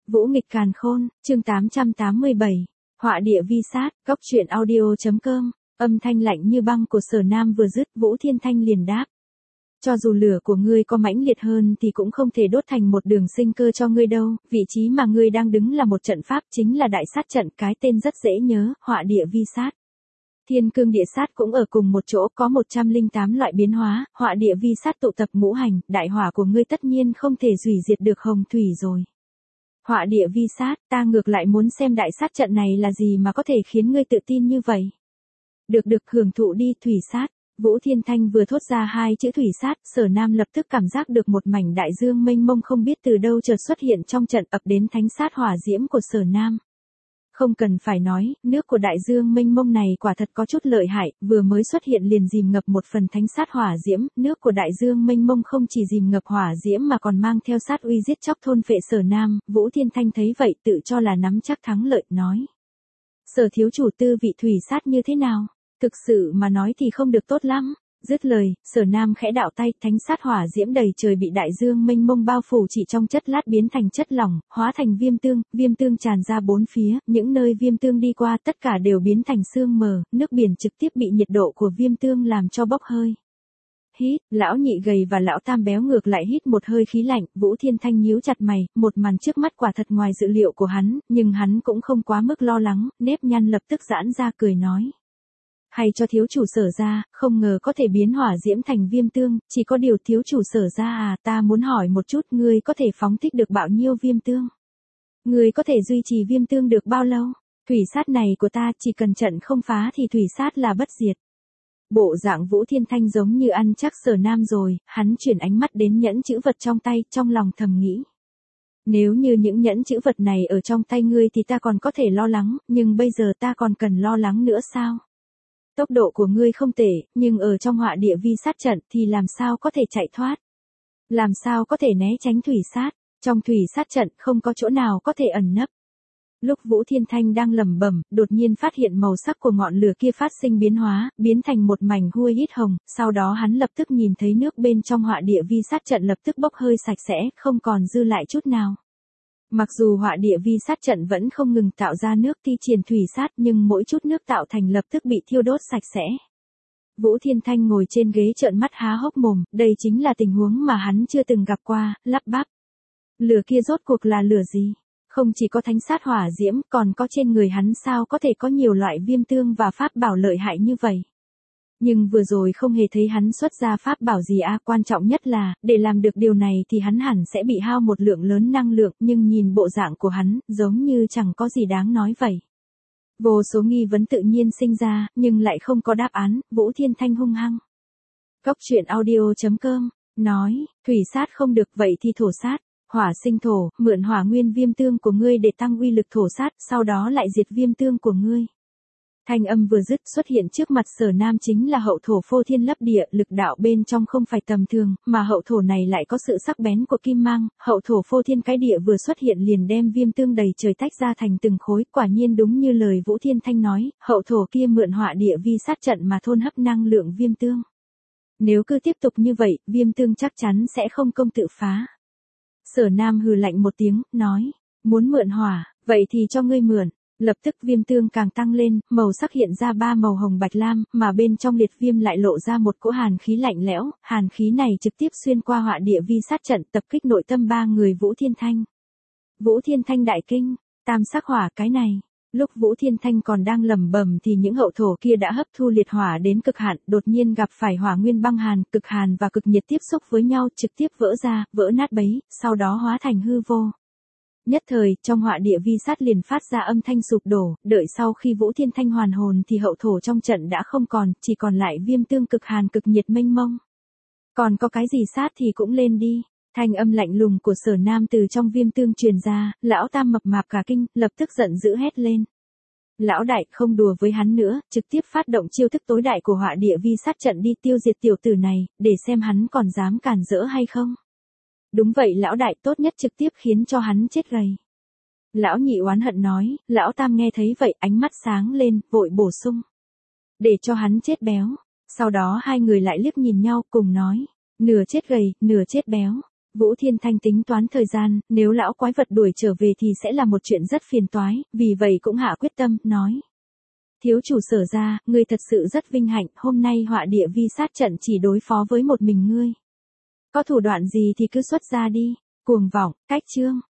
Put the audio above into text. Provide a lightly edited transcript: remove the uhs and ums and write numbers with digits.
Vũ nghịch càn khôn, chương 887. Họa địa vi sát, góc truyện audio.com. Âm thanh lạnh như băng của Sở Nam vừa dứt, Vũ Thiên Thanh liền đáp. Cho dù lửa của ngươi có mãnh liệt hơn thì cũng không thể đốt thành một đường sinh cơ cho ngươi đâu, vị trí mà ngươi đang đứng là một trận pháp, chính là đại sát trận, cái tên rất dễ nhớ, họa địa vi sát. Thiên cương địa sát cũng ở cùng một chỗ, có 108 loại biến hóa, họa địa vi sát tụ tập ngũ hành, đại hỏa của ngươi tất nhiên không thể hủy diệt được hồng thủy rồi. Họa địa vi sát, ta ngược lại muốn xem đại sát trận này là gì mà có thể khiến ngươi tự tin như vậy. Được hưởng thụ đi thủy sát. Vũ Thiên Thanh vừa thốt ra hai chữ thủy sát, Sở Nam lập tức cảm giác được một mảnh đại dương mênh mông không biết từ đâu chợt xuất hiện trong trận ập đến thánh sát hỏa diễm của Sở Nam. Không cần phải nói, nước của đại dương mênh mông này quả thật có chút lợi hại, vừa mới xuất hiện liền dìm ngập một phần thánh sát hỏa diễm, nước của đại dương mênh mông không chỉ dìm ngập hỏa diễm mà còn mang theo sát uy giết chóc thôn phệ Sở Nam. Vũ Thiên Thanh thấy vậy tự cho là nắm chắc thắng lợi, nói. Sở thiếu chủ tư vị thủy sát như thế nào? Thực sự mà nói thì không được tốt lắm. Dứt lời, Sở Nam khẽ đạo tay, thánh sát hỏa diễm đầy trời bị đại dương mênh mông bao phủ chỉ trong chất lát biến thành chất lỏng, hóa thành viêm tương tràn ra bốn phía, những nơi viêm tương đi qua tất cả đều biến thành sương mờ, nước biển trực tiếp bị nhiệt độ của viêm tương làm cho bốc hơi. Hít, lão nhị gầy và lão tam béo ngược lại hít một hơi khí lạnh, Vũ Thiên Thanh nhíu chặt mày, một màn trước mắt quả thật ngoài dự liệu của hắn, nhưng hắn cũng không quá mức lo lắng, nếp nhăn lập tức giãn ra cười nói. Hay cho thiếu chủ Sở ra, không ngờ có thể biến hỏa diễm thành viêm tương, chỉ có điều thiếu chủ Sở ra à, ta muốn hỏi một chút, ngươi có thể phóng thích được bao nhiêu viêm tương? Ngươi có thể duy trì viêm tương được bao lâu? Thủy sát này của ta chỉ cần trận không phá thì thủy sát là bất diệt. Bộ dạng Vũ Thiên Thanh giống như ăn chắc Sở Nam rồi, hắn chuyển ánh mắt đến nhẫn chữ vật trong tay, trong lòng thầm nghĩ. Nếu như những nhẫn chữ vật này ở trong tay ngươi thì ta còn có thể lo lắng, nhưng bây giờ ta còn cần lo lắng nữa sao? Tốc độ của ngươi không tệ, nhưng ở trong họa địa vi sát trận thì làm sao có thể chạy thoát? Làm sao có thể né tránh thủy sát? Trong thủy sát trận không có chỗ nào có thể ẩn nấp. Lúc Vũ Thiên Thanh đang lẩm bẩm, đột nhiên phát hiện màu sắc của ngọn lửa kia phát sinh biến hóa, biến thành một mảnh hui hít hồng, sau đó hắn lập tức nhìn thấy nước bên trong họa địa vi sát trận lập tức bốc hơi sạch sẽ, không còn dư lại chút nào. Mặc dù họa địa vi sát trận vẫn không ngừng tạo ra nước thi triển thủy sát nhưng mỗi chút nước tạo thành lập tức bị thiêu đốt sạch sẽ. Vũ Thiên Thanh ngồi trên ghế trợn mắt há hốc mồm, đây chính là tình huống mà hắn chưa từng gặp qua, lắp bắp. Lửa kia rốt cuộc là lửa gì? Không chỉ có thánh sát hỏa diễm, còn có trên người hắn sao có thể có nhiều loại viêm tương và pháp bảo lợi hại như vậy? Nhưng vừa rồi không hề thấy hắn xuất ra pháp bảo gì quan trọng nhất là, để làm được điều này thì hắn hẳn sẽ bị hao một lượng lớn năng lượng, nhưng nhìn bộ dạng của hắn, giống như chẳng có gì đáng nói vậy. Vô số nghi vấn tự nhiên sinh ra, nhưng lại không có đáp án, Vũ Thiên Thanh hung hăng. Góc truyện audio.com, nói, thủy sát không được vậy thì thổ sát, hỏa sinh thổ, mượn hỏa nguyên viêm tương của ngươi để tăng uy lực thổ sát, sau đó lại diệt viêm tương của ngươi. Thanh âm vừa dứt xuất hiện trước mặt Sở Nam chính là hậu thổ phô thiên lấp địa, lực đạo bên trong không phải tầm thường, mà hậu thổ này lại có sự sắc bén của kim mang, hậu thổ phô thiên cái địa vừa xuất hiện liền đem viêm tương đầy trời tách ra thành từng khối, quả nhiên đúng như lời Vũ Thiên Thanh nói, hậu thổ kia mượn họa địa vi sát trận mà thôn hấp năng lượng viêm tương. Nếu cứ tiếp tục như vậy, viêm tương chắc chắn sẽ không công tự phá. Sở Nam hừ lạnh một tiếng, nói, muốn mượn hỏa, vậy thì cho ngươi mượn. Lập tức viêm tương càng tăng lên, màu sắc hiện ra ba màu hồng bạch lam, mà bên trong liệt viêm lại lộ ra một cỗ hàn khí lạnh lẽo, hàn khí này trực tiếp xuyên qua họa địa vi sát trận tập kích nội tâm ba người Vũ Thiên Thanh. Vũ Thiên Thanh đại kinh, tam sắc hỏa cái này. Lúc Vũ Thiên Thanh còn đang lẩm bẩm thì những hậu thổ kia đã hấp thu liệt hỏa đến cực hạn, đột nhiên gặp phải hỏa nguyên băng hàn và cực nhiệt tiếp xúc với nhau trực tiếp vỡ ra, vỡ nát bấy, sau đó hóa thành hư vô. Nhất thời, trong họa địa vi sát liền phát ra âm thanh sụp đổ, đợi sau khi Vũ Thiên Thanh hoàn hồn thì hậu thổ trong trận đã không còn, chỉ còn lại viêm tương cực hàn cực nhiệt mênh mông. Còn có cái gì sát thì cũng lên đi. Thanh âm lạnh lùng của Sở Nam từ trong viêm tương truyền ra, lão tam mập mạp cả kinh, lập tức giận dữ hét lên. Lão đại không đùa với hắn nữa, trực tiếp phát động chiêu thức tối đại của họa địa vi sát trận đi tiêu diệt tiểu tử này, để xem hắn còn dám cản rỡ hay không. Đúng vậy lão đại, tốt nhất trực tiếp khiến cho hắn chết gầy. Lão nhị oán hận nói, lão tam nghe thấy vậy ánh mắt sáng lên, vội bổ sung. Để cho hắn chết béo. Sau đó hai người lại liếc nhìn nhau cùng nói, nửa chết gầy, nửa chết béo. Vũ Thiên Thanh tính toán thời gian, nếu lão quái vật đuổi trở về thì sẽ là một chuyện rất phiền toái, vì vậy cũng hạ quyết tâm, nói. Thiếu chủ Sở gia, ngươi thật sự rất vinh hạnh, hôm nay họa địa vi sát trận chỉ đối phó với một mình ngươi. Có thủ đoạn gì thì cứ xuất ra đi, cuồng vọng, cách chương.